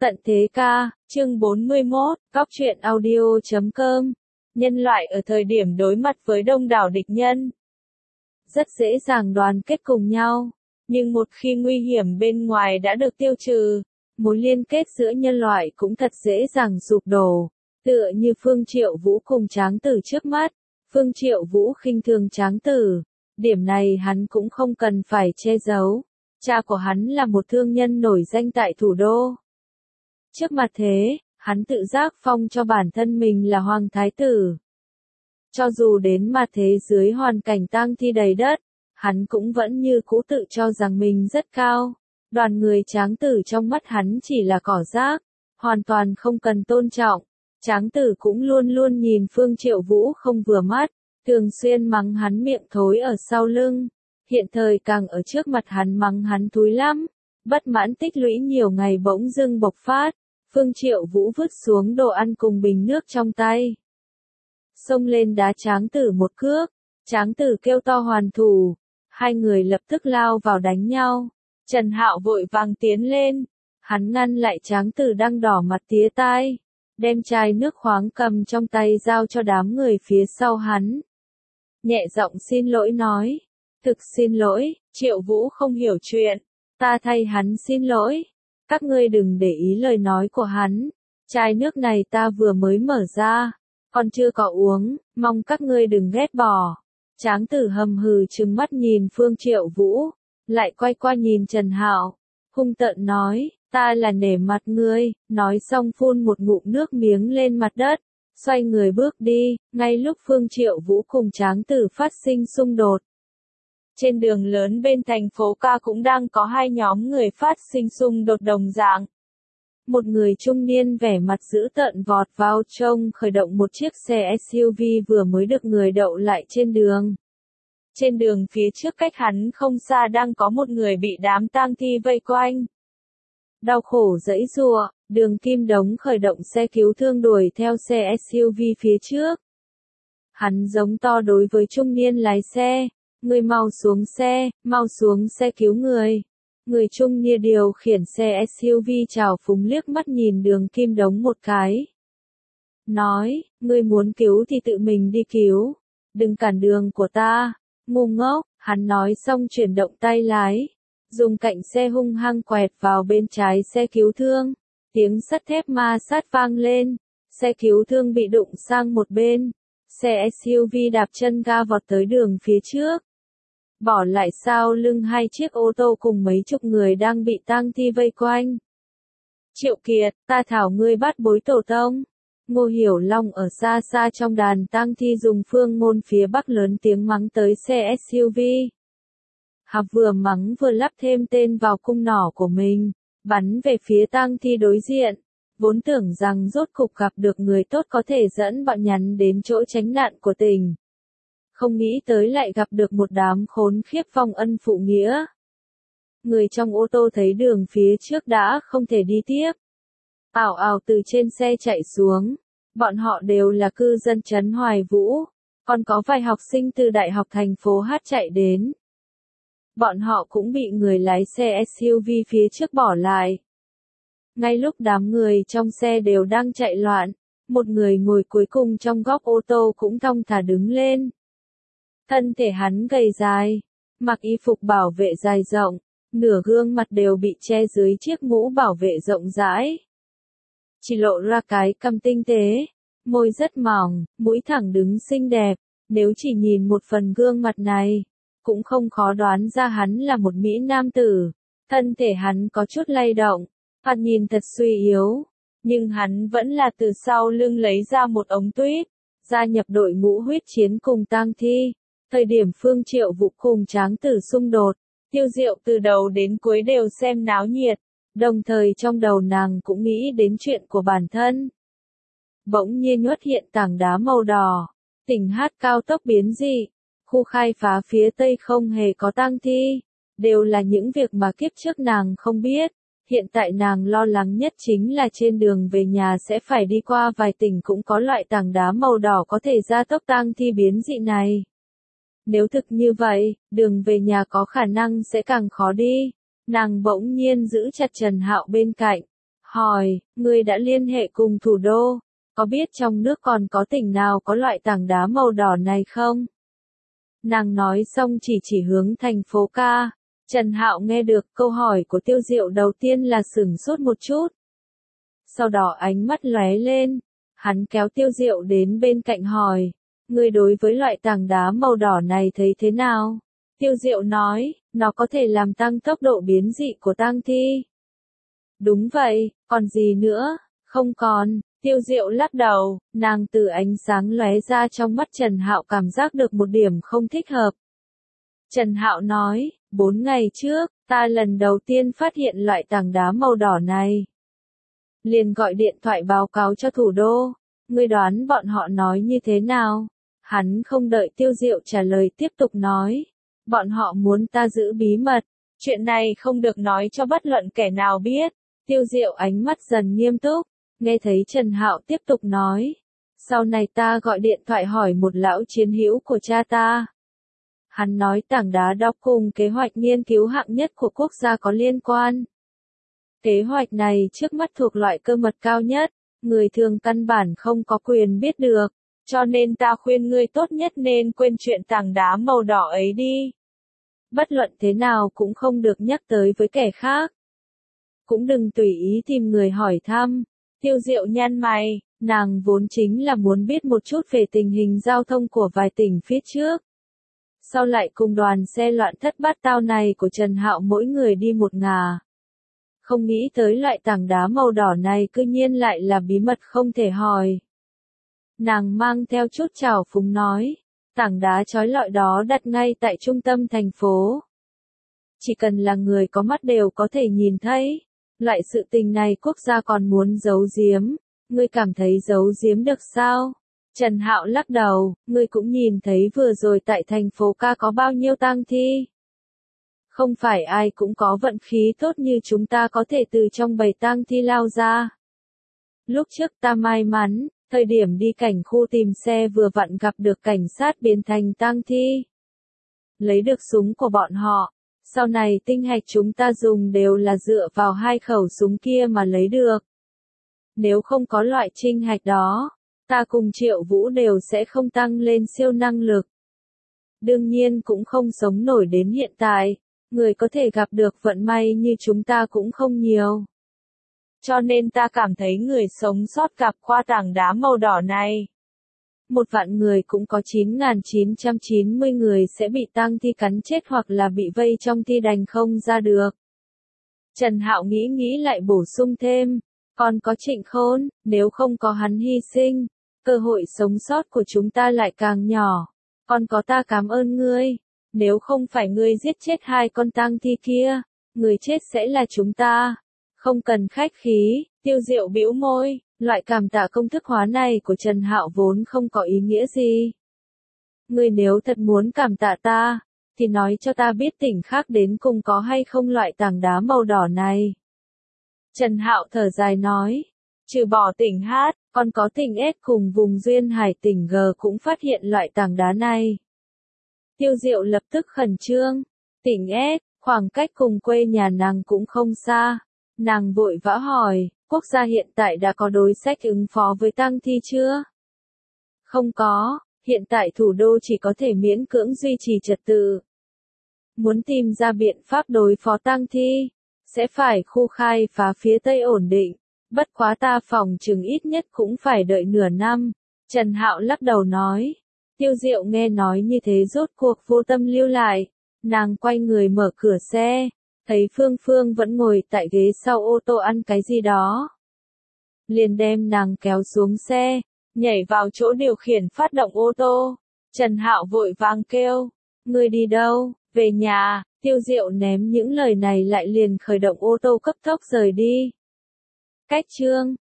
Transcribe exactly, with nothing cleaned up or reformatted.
Tận thế ca, chương bốn mươi mốt, Cóc truyện audio chấm com. Nhân loại ở thời điểm đối mặt với đông đảo địch nhân, rất dễ dàng đoàn kết cùng nhau, nhưng một khi nguy hiểm bên ngoài đã được tiêu trừ, mối liên kết giữa nhân loại cũng thật dễ dàng sụp đổ, tựa như Phương Triệu Vũ cùng Tráng Tử trước mắt. Phương Triệu Vũ khinh thường Tráng Tử, điểm này hắn cũng không cần phải che giấu, cha của hắn là một thương nhân nổi danh tại thủ đô. Trước mặt thế, hắn tự giác phong cho bản thân mình là Hoàng Thái Tử. Cho dù đến mặt thế dưới hoàn cảnh tang thi đầy đất, hắn cũng vẫn như cũ tự cho rằng mình rất cao. Đoàn người Tráng Tử trong mắt hắn chỉ là cỏ rác, hoàn toàn không cần tôn trọng. Tráng Tử cũng luôn luôn nhìn Phương Triệu Vũ không vừa mắt, thường xuyên mắng hắn miệng thối ở sau lưng. Hiện thời càng ở trước mặt hắn mắng hắn thúi lắm, bất mãn tích lũy nhiều ngày bỗng dưng bộc phát. Phương Triệu Vũ vứt xuống đồ ăn cùng bình nước trong tay, xông lên đá Tráng Tử một cước. Tráng Tử kêu to hoàn thủ, hai người lập tức lao vào đánh nhau. Trần Hạo vội vàng tiến lên, hắn ngăn lại Tráng Tử đang đỏ mặt tía tai, đem chai nước khoáng cầm trong tay giao cho đám người phía sau hắn. Nhẹ giọng xin lỗi nói, thực xin lỗi, Triệu Vũ không hiểu chuyện, ta thay hắn xin lỗi. Các ngươi đừng để ý lời nói của hắn, chai nước này ta vừa mới mở ra, còn chưa có uống, mong các ngươi đừng ghét bỏ. Tráng Tử hầm hừ trừng mắt nhìn Phương Triệu Vũ, lại quay qua nhìn Trần Hạo, hung tợn nói, ta là nể mặt ngươi, nói xong phun một ngụm nước miếng lên mặt đất, xoay người bước đi. Ngay lúc Phương Triệu Vũ cùng Tráng Tử phát sinh xung đột, trên đường lớn bên thành phố ca cũng đang có hai nhóm người phát sinh xung đột đồng dạng. Một người trung niên vẻ mặt dữ tợn vọt vào trông khởi động một chiếc xe ét u vê vừa mới được người đậu lại trên đường. Trên đường phía trước cách hắn không xa đang có một người bị đám tang thi vây quanh. Đau khổ giãy giụa, Đường Kim Đống khởi động xe cứu thương đuổi theo xe ét u vê phía trước. Hắn giống to đối với trung niên lái xe. Người mau xuống xe, mau xuống xe cứu người. Người trung niên điều khiển xe ét u vê trào phúng liếc mắt nhìn Đường Kim Đống một cái. Nói, ngươi muốn cứu thì tự mình đi cứu. Đừng cản đường của ta, ngu ngốc. Hắn nói xong chuyển động tay lái, dùng cạnh xe hung hăng quẹt vào bên trái xe cứu thương. Tiếng sắt thép ma sát vang lên, xe cứu thương bị đụng sang một bên. Xe ét u vê đạp chân ga vọt tới đường phía trước, bỏ lại sau lưng hai chiếc ô tô cùng mấy chục người đang bị tang thi vây quanh. Triệu Kiệt, ta thảo ngươi bắt bối tổ tông. Ngô Hiểu Long ở xa xa trong đàn tang thi dùng phương ngôn phía bắc lớn tiếng mắng tới xe ét u vê. Hạp vừa mắng vừa lắp thêm tên vào cung nỏ của mình, bắn về phía tang thi đối diện. Vốn tưởng rằng rốt cục gặp được người tốt có thể dẫn bọn nhắn đến chỗ tránh nạn của tỉnh. Không nghĩ tới lại gặp được một đám khốn khiếp vong ân phụ nghĩa. Người trong ô tô thấy đường phía trước đã không thể đi tiếp, ảo ảo từ trên xe chạy xuống. Bọn họ đều là cư dân trấn Hoài Vũ, còn có vài học sinh từ đại học thành phố Hát chạy đến. Bọn họ cũng bị người lái xe ét u vê phía trước bỏ lại. Ngay lúc đám người trong xe đều đang chạy loạn, một người ngồi cuối cùng trong góc ô tô cũng thong thả đứng lên. Thân thể hắn gầy dài, mặc y phục bảo vệ dài rộng, nửa gương mặt đều bị che dưới chiếc mũ bảo vệ rộng rãi. Chỉ lộ ra cái cằm tinh tế, môi rất mỏng, mũi thẳng đứng xinh đẹp. Nếu chỉ nhìn một phần gương mặt này, cũng không khó đoán ra hắn là một mỹ nam tử. Thân thể hắn có chút lay động, thoạt nhìn thật suy yếu, nhưng hắn vẫn là từ sau lưng lấy ra một ống tuyết, gia nhập đội ngũ huyết chiến cùng tang thi. Thời điểm Phương Triệu Vũ cùng Tráng Tử xung đột, Tiêu Diệu từ đầu đến cuối đều xem náo nhiệt, đồng thời trong đầu nàng cũng nghĩ đến chuyện của bản thân. Bỗng nhiên xuất hiện tảng đá màu đỏ, tỉnh Hát cao tốc biến dị, khu khai phá phía tây không hề có tang thi, đều là những việc mà kiếp trước nàng không biết. Hiện tại nàng lo lắng nhất chính là trên đường về nhà sẽ phải đi qua vài tỉnh cũng có loại tảng đá màu đỏ có thể gia tốc tang thi biến dị này. Nếu thực như vậy, đường về nhà có khả năng sẽ càng khó đi. Nàng bỗng nhiên giữ chặt Trần Hạo bên cạnh, hỏi, ngươi đã liên hệ cùng thủ đô, có biết trong nước còn có tỉnh nào có loại tảng đá màu đỏ này không? Nàng nói xong chỉ chỉ hướng thành phố ca. Trần Hạo nghe được câu hỏi của Tiêu Diệu đầu tiên là sửng sốt một chút. Sau đó ánh mắt lóe lên, hắn kéo Tiêu Diệu đến bên cạnh hỏi, ngươi đối với loại tảng đá màu đỏ này thấy thế nào? Tiêu Diệu nói, nó có thể làm tăng tốc độ biến dị của tang thi. Đúng vậy, còn gì nữa? Không còn. Tiêu Diệu lắc đầu, nàng từ ánh sáng lóe ra trong mắt Trần Hạo cảm giác được một điểm không thích hợp. Trần Hạo nói, bốn ngày trước, ta lần đầu tiên phát hiện loại tảng đá màu đỏ này. Liền gọi điện thoại báo cáo cho thủ đô, ngươi đoán bọn họ nói như thế nào? Hắn không đợi Tiêu Diệu trả lời tiếp tục nói, bọn họ muốn ta giữ bí mật, chuyện này không được nói cho bất luận kẻ nào biết. Tiêu Diệu ánh mắt dần nghiêm túc, nghe thấy Trần Hạo tiếp tục nói, sau này ta gọi điện thoại hỏi một lão chiến hữu của cha ta. Hắn nói tảng đá đó cùng kế hoạch nghiên cứu hạng nhất của quốc gia có liên quan. Kế hoạch này trước mắt thuộc loại cơ mật cao nhất, người thường căn bản không có quyền biết được, cho nên ta khuyên ngươi tốt nhất nên quên chuyện tảng đá màu đỏ ấy đi. Bất luận thế nào cũng không được nhắc tới với kẻ khác. Cũng đừng tùy ý tìm người hỏi thăm. Tiêu Diệu nhăn mày, nàng vốn chính là muốn biết một chút về tình hình giao thông của vài tỉnh phía trước. Sau lại cùng đoàn xe loạn thất bát tao này của Trần Hạo mỗi người đi một ngả. Không nghĩ tới loại tảng đá màu đỏ này cư nhiên lại là bí mật không thể hỏi. Nàng mang theo chút trào phúng nói, tảng đá chói lọi đó đặt ngay tại trung tâm thành phố. Chỉ cần là người có mắt đều có thể nhìn thấy. Loại sự tình này quốc gia còn muốn giấu giếm, ngươi cảm thấy giấu giếm được sao? Trần Hạo lắc đầu, ngươi cũng nhìn thấy vừa rồi tại thành phố ca có bao nhiêu tang thi. Không phải ai cũng có vận khí tốt như chúng ta có thể từ trong bầy tang thi lao ra. Lúc trước ta may mắn, thời điểm đi cảnh khu tìm xe vừa vặn gặp được cảnh sát biến thành tang thi. Lấy được súng của bọn họ. Sau này tinh hạch chúng ta dùng đều là dựa vào hai khẩu súng kia mà lấy được. Nếu không có loại trinh hạch đó, ta cùng Triệu Vũ đều sẽ không tăng lên siêu năng lực. Đương nhiên cũng không sống nổi đến hiện tại, người có thể gặp được vận may như chúng ta cũng không nhiều. Cho nên ta cảm thấy người sống sót gặp qua tảng đá màu đỏ này. Một vạn người cũng có chín nghìn chín trăm chín mươi người sẽ bị tang thi cắn chết hoặc là bị vây trong thi đành không ra được. Trần Hạo nghĩ nghĩ lại bổ sung thêm, còn có Trịnh Khôn, nếu không có hắn hy sinh, cơ hội sống sót của chúng ta lại càng nhỏ. Còn có ta cảm ơn ngươi, nếu không phải ngươi giết chết hai con tang thi kia, người chết sẽ là chúng ta. Không cần khách khí, Tiêu Diệu bĩu môi. Loại cảm tạ công thức hóa này của Trần Hạo vốn không có ý nghĩa gì. Ngươi nếu thật muốn cảm tạ ta, thì nói cho ta biết tỉnh khác đến cùng có hay không loại tảng đá màu đỏ này. Trần Hạo thở dài nói, trừ bỏ tỉnh Hát, còn có tỉnh S cùng vùng Duyên Hải tỉnh G cũng phát hiện loại tảng đá này. Tiêu Diệu lập tức khẩn trương, tỉnh S, khoảng cách cùng quê nhà nàng cũng không xa. Nàng vội vã hỏi, quốc gia hiện tại đã có đối sách ứng phó với tang thi chưa? Không có, hiện tại thủ đô chỉ có thể miễn cưỡng duy trì trật tự. Muốn tìm ra biện pháp đối phó tang thi, sẽ phải khu khai phá phía Tây ổn định, bất quá ta phòng chừng ít nhất cũng phải đợi nửa năm. Trần Hạo lắc đầu nói, Tiêu Diệu nghe nói như thế rốt cuộc vô tâm lưu lại, nàng quay người mở cửa xe. Thấy Phương Phương vẫn ngồi tại ghế sau ô tô ăn cái gì đó. Liền đem nàng kéo xuống xe, nhảy vào chỗ điều khiển phát động ô tô. Trần Hạo vội vàng kêu, ngươi đi đâu, về nhà. Tiêu Diệu ném những lời này lại liền khởi động ô tô cấp tốc rời đi. Cách chương